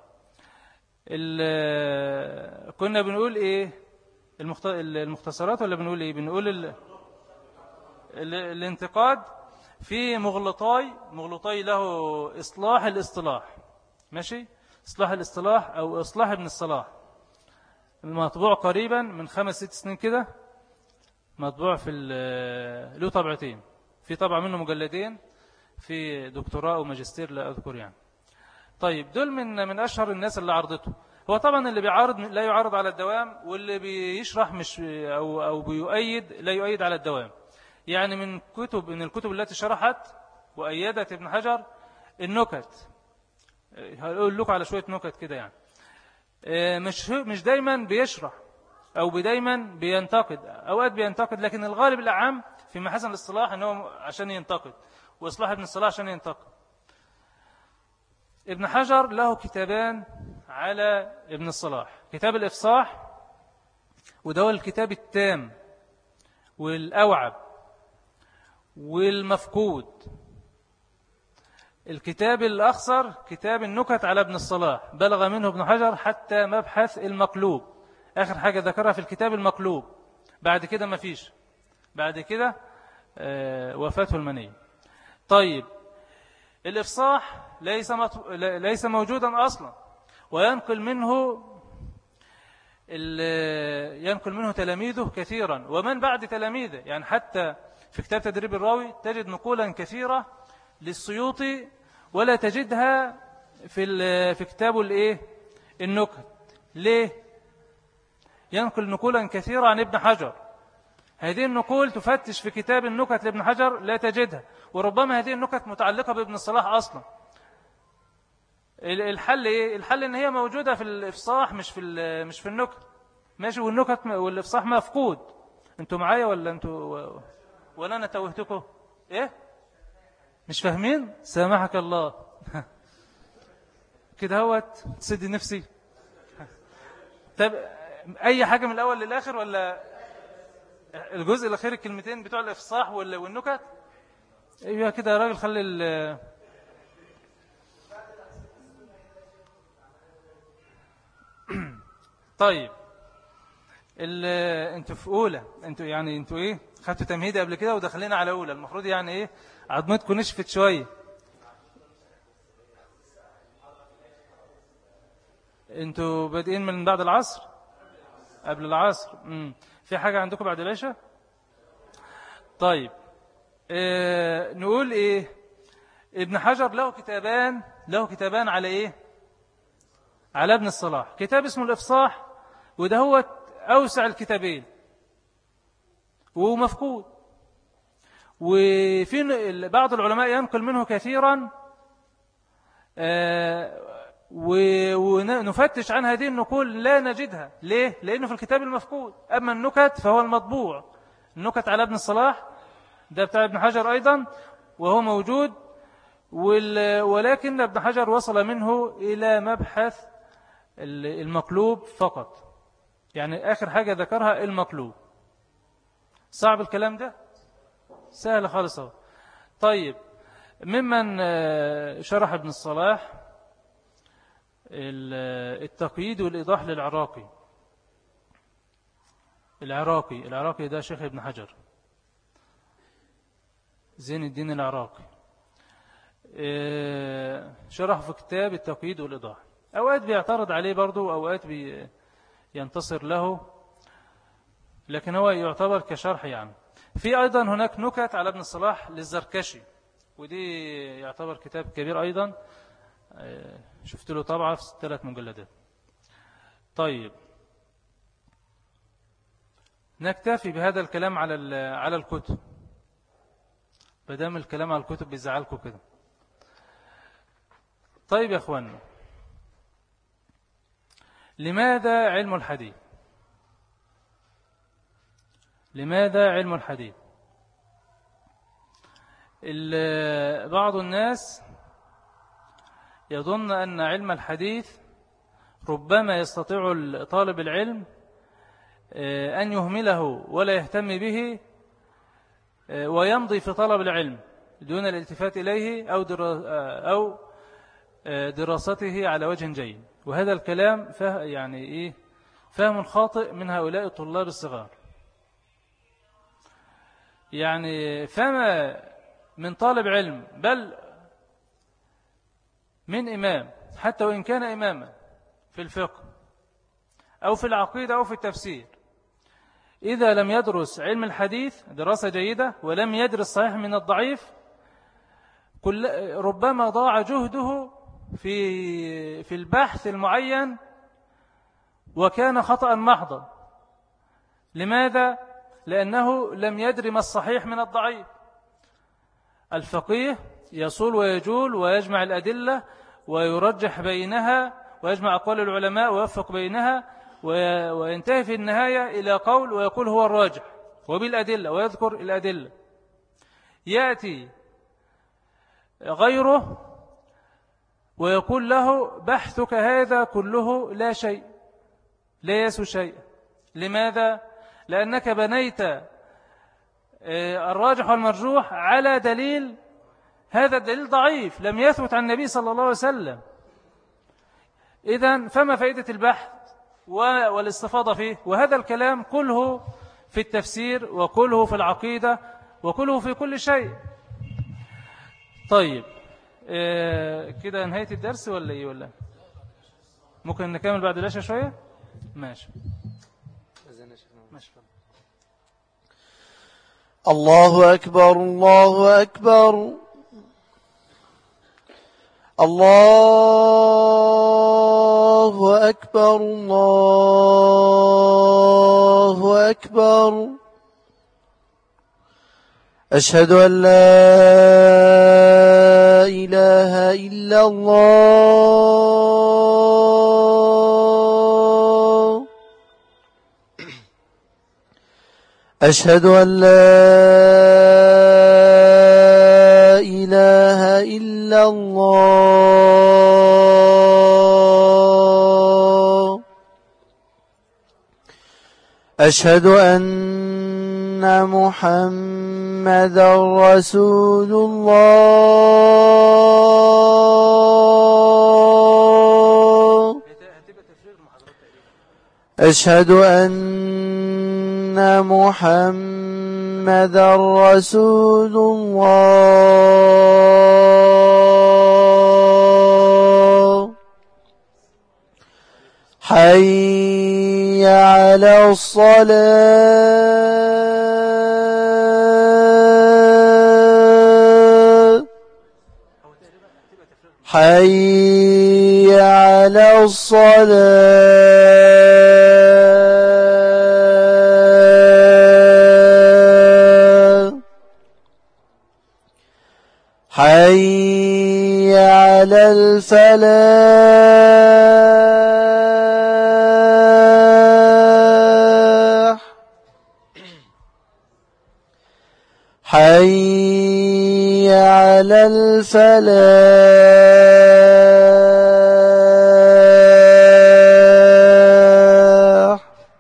كنا بنقول إيه المختصرات ولا بنقول إيه؟ بنقول ال... ال... الانتقاد في مغلطاي مغلطاي له إصلاح الاصطلاح، ماشي. إصلاح الاصطلاح أو إصلاح ابن الصلاح، المطبوع قريبا من خمس ست سنين كده، مطبوع في له طبعتين، في طبعة منه مجلدين، في دكتوراه وماجستير لا أذكر يعني. طيب دول من من أشهر الناس اللي عرضته. هو طبعا اللي بيعارض لا يعارض على الدوام، واللي بيشرح مش أو أو بيؤيد لا يؤيد على الدوام. يعني من كتب من الكتب التي شرحت وأيدت ابن حجر النكت. هقول لكم على شوية نكت كده يعني. مش مش دايما بيشرح أو دايما بينتقد، أوقات بينتقد، لكن الغالب الأعم في محاسن الاصطلاح أنه عشان ينتقد، وإصلاح ابن الصلاح عشان ينتقد. ابن حجر له كتابان على ابن الصلاح، كتاب الإفصاح وده الكتاب التام والأوعب والمفقود. الكتاب الأخصر كتاب النكت على ابن الصلاح، بلغ منه ابن حجر حتى مبحث المقلوب، آخر حاجة ذكرها في الكتاب المقلوب. بعد كده ما فيش، بعد كده آه وفاته المنية. طيب الإفصاح ليس, مط... ليس موجودا أصلا، وينقل منه ينقل منه تلاميذه كثيرا ومن بعد تلاميذه. يعني حتى في كتاب تدريب الراوي تجد نقولا كثيرة للسيوطي ولا تجدها في في كتابه الايه النكت. ليه؟ ينقل نقولا كثيرة عن ابن حجر. هذه النقول تفتش في كتاب النكت لابن حجر لا تجدها، وربما هذه النكت متعلقة بابن الصلاح أصلا. الحل إيه؟ الحل إن هي موجودة في الإفصاح مش في مش في النكت، ماشي، والنكت والإفصاح مفقود. أنتوا معايا ولا أنتوا ولا أنا توهتكم؟ إيه؟ مش فاهمين؟ سامحك الله. كده هوت تسدي نفسي. طب أي حاجة من الأول للآخر ولا الجزء الأخير الكلمتين بتوع الإفصاح والنكت؟ أيوة كده يا راجل، خلي ال طيب انتوا في أولى، انتوا يعني انتوا إيه خدتوا تمهيدي قبل كده ودخلنا على أولى، المفروض يعني إيه عظمتكم نشفت شوية. انتوا بادئين من بعد العصر؟ قبل العصر. امم في حاجة عندكم بعد العشاء؟ طيب اه نقول ايه، ابن حجر له كتابان له كتابان على ايه، على ابن الصلاح. كتاب اسمه الإفصاح، وده هو أوسع الكتابين ومفقود، وفي بعض العلماء ينقل منه كثيرا اه ونفتش عن هذه النقول لا نجدها. ليه؟ لأنه في الكتاب المفقود. أما النكت فهو المطبوع، النكت على ابن الصلاح ده بتاع ابن حجر أيضا وهو موجود، ولكن ابن حجر وصل منه إلى مبحث المقلوب فقط، يعني آخر حاجة ذكرها المقلوب. صعب الكلام ده؟ سهل خالص. طيب ممن شرح ابن الصلاح التقييد والإيضاح للعراقي. العراقي العراقي ده شيخ ابن حجر، زين الدين العراقي، شرح في كتاب التقييد والإيضاح. أوقات بيعترض عليه برضو، أوقات بينتصر له، لكن هو يعتبر كشرح. يعني في أيضا هناك نكت على ابن الصلاح للزركشي، ودي يعتبر كتاب كبير أيضا، شفت له طبعة في ثلاث مجلدات. طيب نكتفي بهذا الكلام على على الكتب، بدام الكلام على الكتب بيزعلكم كده. طيب يا أخوانا، لماذا علم الحديث؟ لماذا علم الحديث؟ بعض الناس يظن أن علم الحديث ربما يستطيع طالب العلم أن يهمله ولا يهتم به ويمضي في طلب العلم دون الالتفات إليه أو أو دراسته على وجه جيد. وهذا الكلام فه يعني إيه فهم خاطئ من هؤلاء الطلاب الصغار. يعني فما من طالب علم بل من إمام، حتى وإن كان إماما في الفقه أو في العقيدة أو في التفسير، إذا لم يدرس علم الحديث دراسة جيدة ولم يدرس صحيح من الضعيف، كل ربما ضاع جهده في في البحث المعين وكان خطأ محضا. لماذا؟ لأنه لم يدري ما الصحيح من الضعيف. الفقيه يصول ويجول ويجمع الأدلة ويرجح بينها ويجمع أقوال العلماء ويوفق بينها وينتهي في النهاية إلى قول ويقول هو الراجح وبالأدلة ويذكر الأدلة. يأتي غيره ويقول له بحثك هذا كله لا شيء، لا يسوى شيء. لماذا؟ لأنك بنيت الراجح والمرجوح على دليل، هذا الدليل ضعيف لم يثبت عن النبي صلى الله عليه وسلم. إذن فما فائدة البحث والاستفاضة فيه؟ وهذا الكلام كله في التفسير وكله في العقيدة وكله في كل شيء. طيب إيه كده نهاية الدرس ولا إيه؟ ولا ممكن نكمل بعد العشاء شوية؟ ماشي ماشي.
الله أكبر الله أكبر الله أكبر الله أكبر أشهد أن لا إله إلا الله أشهد أن لا إله إلا الله أشهد أن محمدا رسول الله أشهد أن محمدا رسول الله حي على الصلاة حي على الصلاة حي على الفلاح حي على الفلاح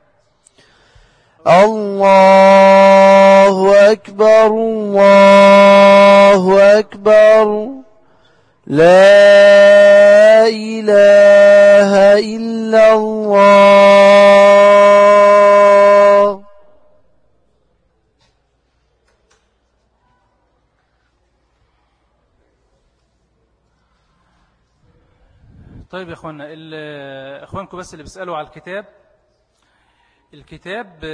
الله أكبر الله أكبر لا إله إلا الله
طيب يا اخوانا اخوانكم بس اللي بيسألوا على الكتاب الكتاب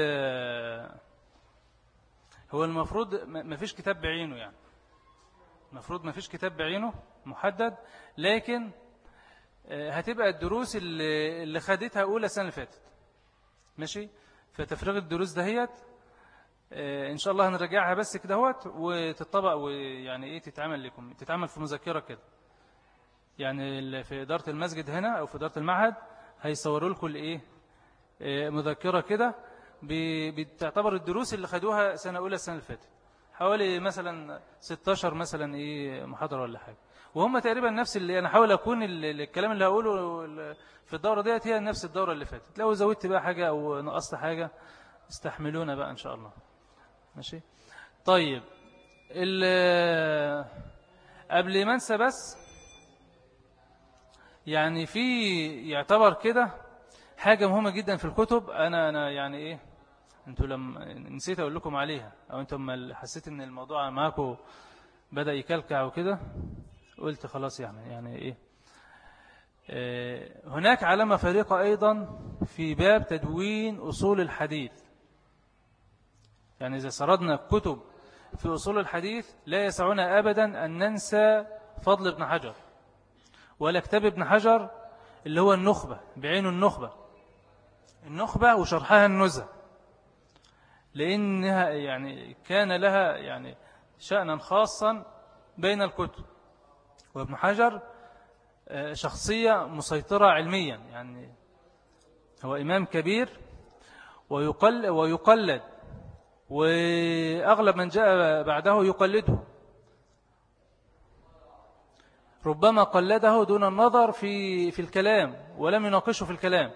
هو المفروض ما فيش كتاب بعينه يعني المفروض ما فيش كتاب بعينه محدد لكن هتبقى الدروس اللي, اللي خدتها أولى السنة اللي فاتت ماشي فتفريغ الدروس دهيت إن شاء الله هنرجعها بس كده هوت وتطبق ويعني إيه تتعمل لكم تتعمل في مذكرة كده يعني في إدارة المسجد هنا أو في إدارة المعهد هيصوروا لكم الإيه مذكرة كده بتعتبر الدروس اللي خدوها سنة أولى السنة اللي فاتت حوالي مثلا ستاشر مثلا إيه محاضرة ولا حاجة وهم تقريبا نفس اللي أنا حاول أكون الكلام اللي هقوله في الدورة ديت هي نفس الدورة اللي فاتت لو زودت بقى حاجة أو نقصت حاجة استحملونا بقى إن شاء الله ماشي طيب قبل ما انسى بس يعني في يعتبر كده حاجة مهمة جدا في الكتب أنا أنا يعني إيه أنتوا لما نسيت أقول لكم عليها أو أنتم لما حسيت إن الموضوع معاكم بدأ يكلكع وكده قلت خلاص يعني يعني إيه آه هناك علامة فريقة أيضا في باب تدوين أصول الحديث يعني إذا سردنا كتب في أصول الحديث لا يسعنا أبدا أن ننسى فضل ابن حجر ولا كتاب ابن حجر اللي هو النخبة بعينه النخبة النخبة وشرحها النزهة لأنها يعني كان لها يعني شأنا خاصا بين الكتب وابن حجر شخصية مسيطرة علميا يعني هو إمام كبير ويقل ويقلد وأغلب من جاء بعده يقلده ربما قلده دون النظر في في الكلام ولم يناقشه في الكلام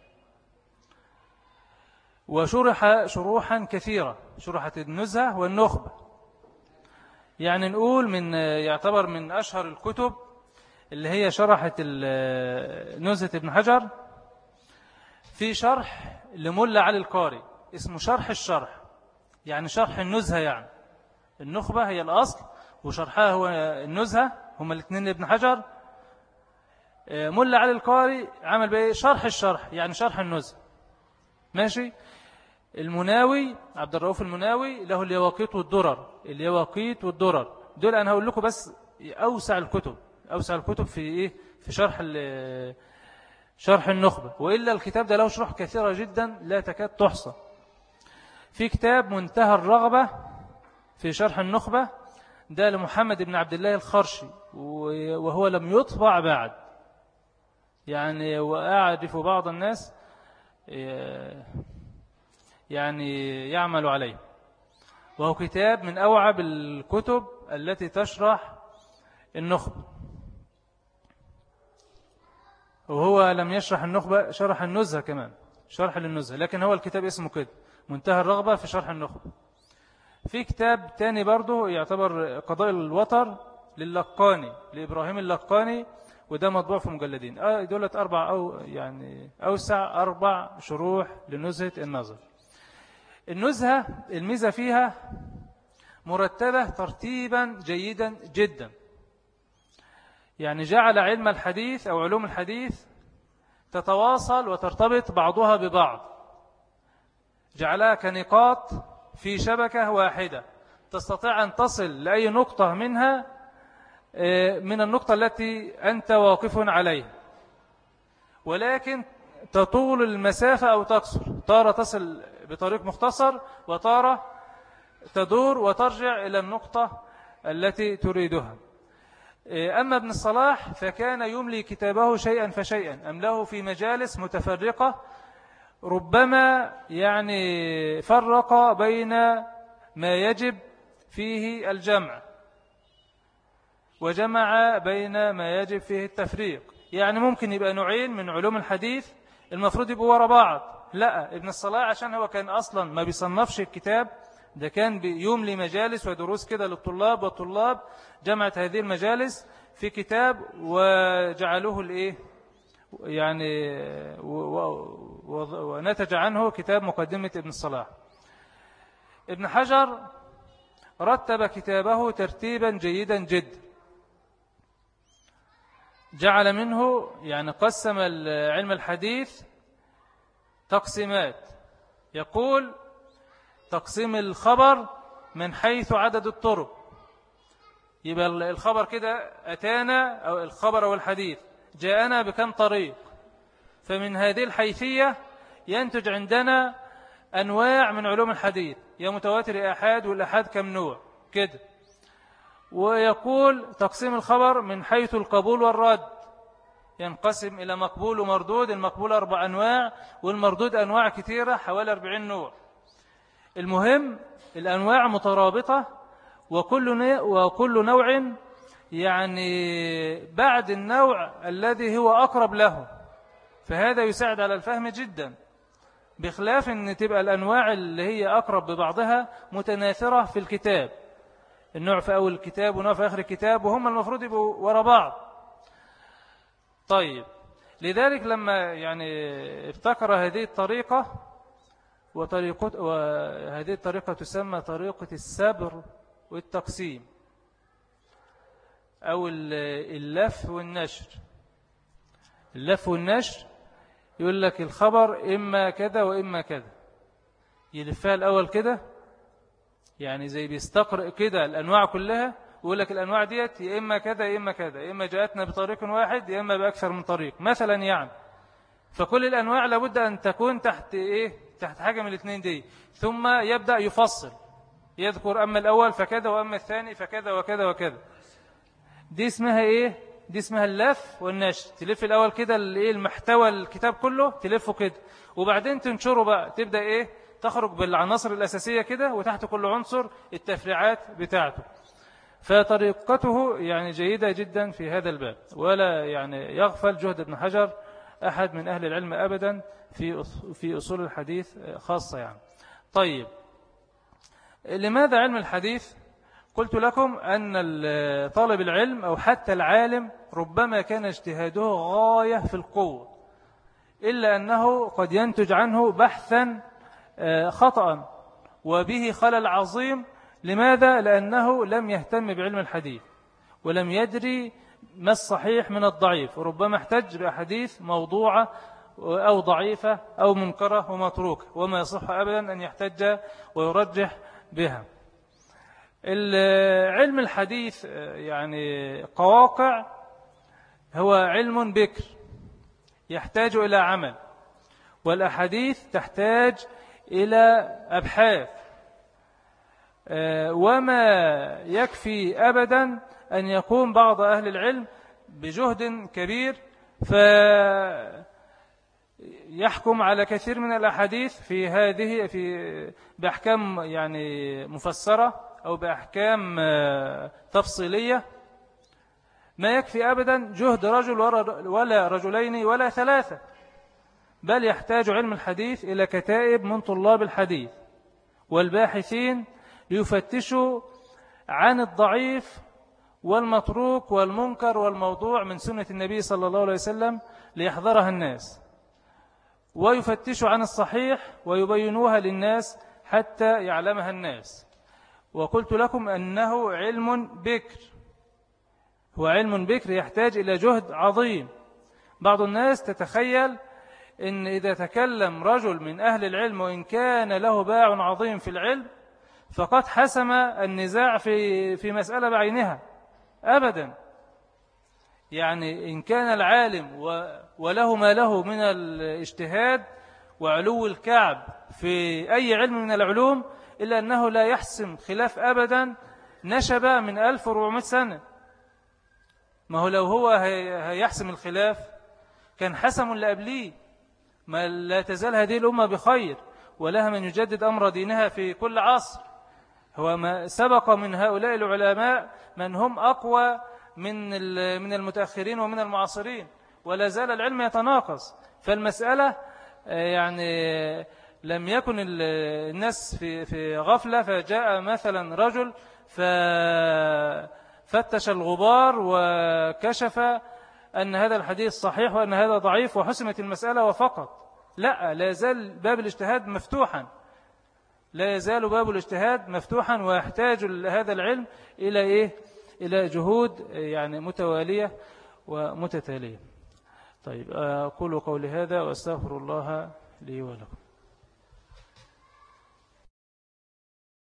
وشرح شروحا كثيرة شرحت النزهة والنخبة يعني نقول من يعتبر من أشهر الكتب اللي هي شرحت نزهة ابن حجر في شرح لملا علي القاري اسمه شرح الشرح يعني شرح النزهة يعني النخبة هي الأصل وشرحها هو النزهة هما الاثنين لابن حجر ملا علي القاري عمل بإيه شرح الشرح يعني شرح النزهة ماشي المناوي عبد الرؤوف المناوي له اليواقيت والدرر اليواقيت والدرر دول أنا هقول لكم بس أوسع الكتب أوسع الكتب في إيه في شرح شرح النخبة وإلا الكتاب ده له شروح كثيرة جدا لا تكاد تحصى في كتاب منتهى الرغبة في شرح النخبة، ده لمحمد بن عبد الله الخرشي، وهو لم يطبع بعد يعني، وأعرف بعض الناس يعني يعمل عليه، وهو كتاب من أوعب الكتب التي تشرح النخبة. وهو لم يشرح النخبة، شرح النزهة كمان، شرح للنزهة، لكن هو الكتاب اسمه كده، منتهى الرغبة في شرح النخبة. في كتاب تاني برضه يعتبر قضاء الوتر للقاني، لإبراهيم اللقاني، وده مطبوع في مجلدين، آه دولة أربع أو يعني أوسع أربع شروح لنزهة النظر. النزهة الميزة فيها مرتبة ترتيبا جيدا جدا، يعني جعل علم الحديث أو علوم الحديث تتواصل وترتبط بعضها ببعض، جعلها كنقاط في شبكة واحدة، تستطيع أن تصل لأي نقطة منها من النقطة التي أنت واقف عليها، ولكن تطول المسافة أو تقصر، تارة تصل بطريق مختصر، وتارة تدور وترجع إلى النقطة التي تريدها. أما ابن الصلاح فكان يملي كتابه شيئا فشيئا، أمله في مجالس متفرقة، ربما يعني فرق بين ما يجب فيه الجمع، وجمع بين ما يجب فيه التفريق. يعني ممكن يبقى نوعين من علوم الحديث المفروض يبقوا ورا بعض، لا، ابن الصلاح عشان هو كان أصلا ما بيصنفش الكتاب ده، كان بيملي مجالس ودروس كده للطلاب، والطلاب جمعت هذه المجالس في كتاب وجعلوه الايه يعني، ونتج عنه كتاب مقدمة ابن الصلاح. ابن حجر رتب كتابه ترتيبا جيدا جدا، جعل منه يعني قسم علم الحديث تقسيمات، يقول تقسيم الخبر من حيث عدد الطرق، يبقى الخبر كده أتانا، أو الخبر أو الحديث جاءنا بكم طريق، فمن هذه الحيثية ينتج عندنا أنواع من علوم الحديث، يا متواتر يا أحاد، والأحاد كم نوع كده. ويقول تقسيم الخبر من حيث القبول والرد، ينقسم إلى مقبول ومردود، المقبول أربع أنواع، والمردود أنواع كثيرة حوالي أربعين نوع. المهم الأنواع مترابطة، وكل وكل نوع يعني بعد النوع الذي هو أقرب له، فهذا يساعد على الفهم جدا، بخلاف أن تبقى الأنواع اللي هي أقرب ببعضها متناثرة في الكتاب، النوع في أول الكتاب ونوع في آخر الكتاب، وهم المفروض يبقوا وراء بعض. طيب، لذلك لما يعني ابتكر هذه الطريقة، وطريقة وهذه الطريقة تسمى طريقة السبر والتقسيم، أو اللف والنشر. اللف والنشر يقول لك الخبر إما كذا وإما كذا، يلفها الأول كده، يعني زي بيستقرئ كده الأنواع كلها، ويقول لك الأنواع ديت يا إما كذا يا إما كذا، يا إما جاءتنا بطريق واحد يا إما بأكثر من طريق مثلا يعني. فكل الأنواع لابد أن تكون تحت إيه؟ تحت حاجة من الاثنين دي، ثم يبدأ يفصل، يذكر أما الأول فكذا وأما الثاني فكذا وكذا وكذا. دي اسمها إيه؟ دي اسمها اللف والنشر. تلف الأول كده المحتوى الكتاب كله تلفه كده، وبعدين تنشره بقى، تبدأ إيه؟ تخرج بالعناصر الأساسية كده، وتحت كل عنصر التفريعات بتاعته. فطريقته يعني جيدة جدا في هذا الباب، ولا يعني يغفل جهد ابن حجر أحد من أهل العلم أبدا في في أصول الحديث خاصة يعني. طيب، لماذا علم الحديث؟ قلت لكم أن طالب العلم أو حتى العالم ربما كان اجتهاده غاية في القوة، إلا أنه قد ينتج عنه بحثا خطأ وبه خلل عظيم. لماذا؟ لأنه لم يهتم بعلم الحديث، ولم يدري ما الصحيح من الضعيف، وربما احتج بأحاديث موضوعة أو ضعيفة أو منكرة ومتروكة، وما يصح أبدا أن يحتج ويرجح بها. علم الحديث يعني قواقع، هو علم بكر يحتاج إلى عمل، والأحاديث تحتاج إلى أبحاث، وما يكفي أبدا أن يقوم بعض أهل العلم بجهد كبير فيحكم على كثير من الأحاديث في هذه في بأحكام يعني مفسرة أو بأحكام تفصيلية. ما يكفي أبدا جهد رجل ولا رجلين ولا ثلاثة، بل يحتاج علم الحديث إلى كتائب من طلاب الحديث والباحثين ليفتشوا عن الضعيف والمتروك والمنكر والموضوع من سنة النبي صلى الله عليه وسلم ليحضرها الناس، ويفتشوا عن الصحيح ويبينوها للناس حتى يعلمها الناس. وقلت لكم أنه علم بكر، هو علم بكر يحتاج إلى جهد عظيم. بعض الناس تتخيل إن إذا تكلم رجل من أهل العلم وإن كان له باع عظيم في العلم فقد حسم النزاع في في مسألة بعينها. أبدا، يعني إن كان العالم وله ما له من الاجتهاد وعلو الكعب في أي علم من العلوم إلا أنه لا يحسم خلاف أبدا نشب من ألف وأربعمائة سنة. ما هو لو هو هيحسم الخلاف كان حسم لأبليه. ما لا تزال هذه الأمة بخير ولها من يجدد أمر دينها في كل عصر. هو ما سبق من هؤلاء العلماء من هم أقوى من من المتأخرين ومن المعاصرين، ولا زال العلم يتناقص. فالمسألة يعني لم يكن الناس في في غفلة فجاء مثلا رجل ففتش الغبار وكشف أن هذا الحديث صحيح وأن هذا ضعيف وحسمت المسألة وفقط. لا، لا يزال باب الاجتهاد مفتوحا، لا يزال باب الاجتهاد مفتوحا، ويحتاج هذا العلم إلى إيه؟ إلى جهود يعني متوالية ومتتالية. طيب، أقول قولي هذا وأستغفر الله لي ولكم.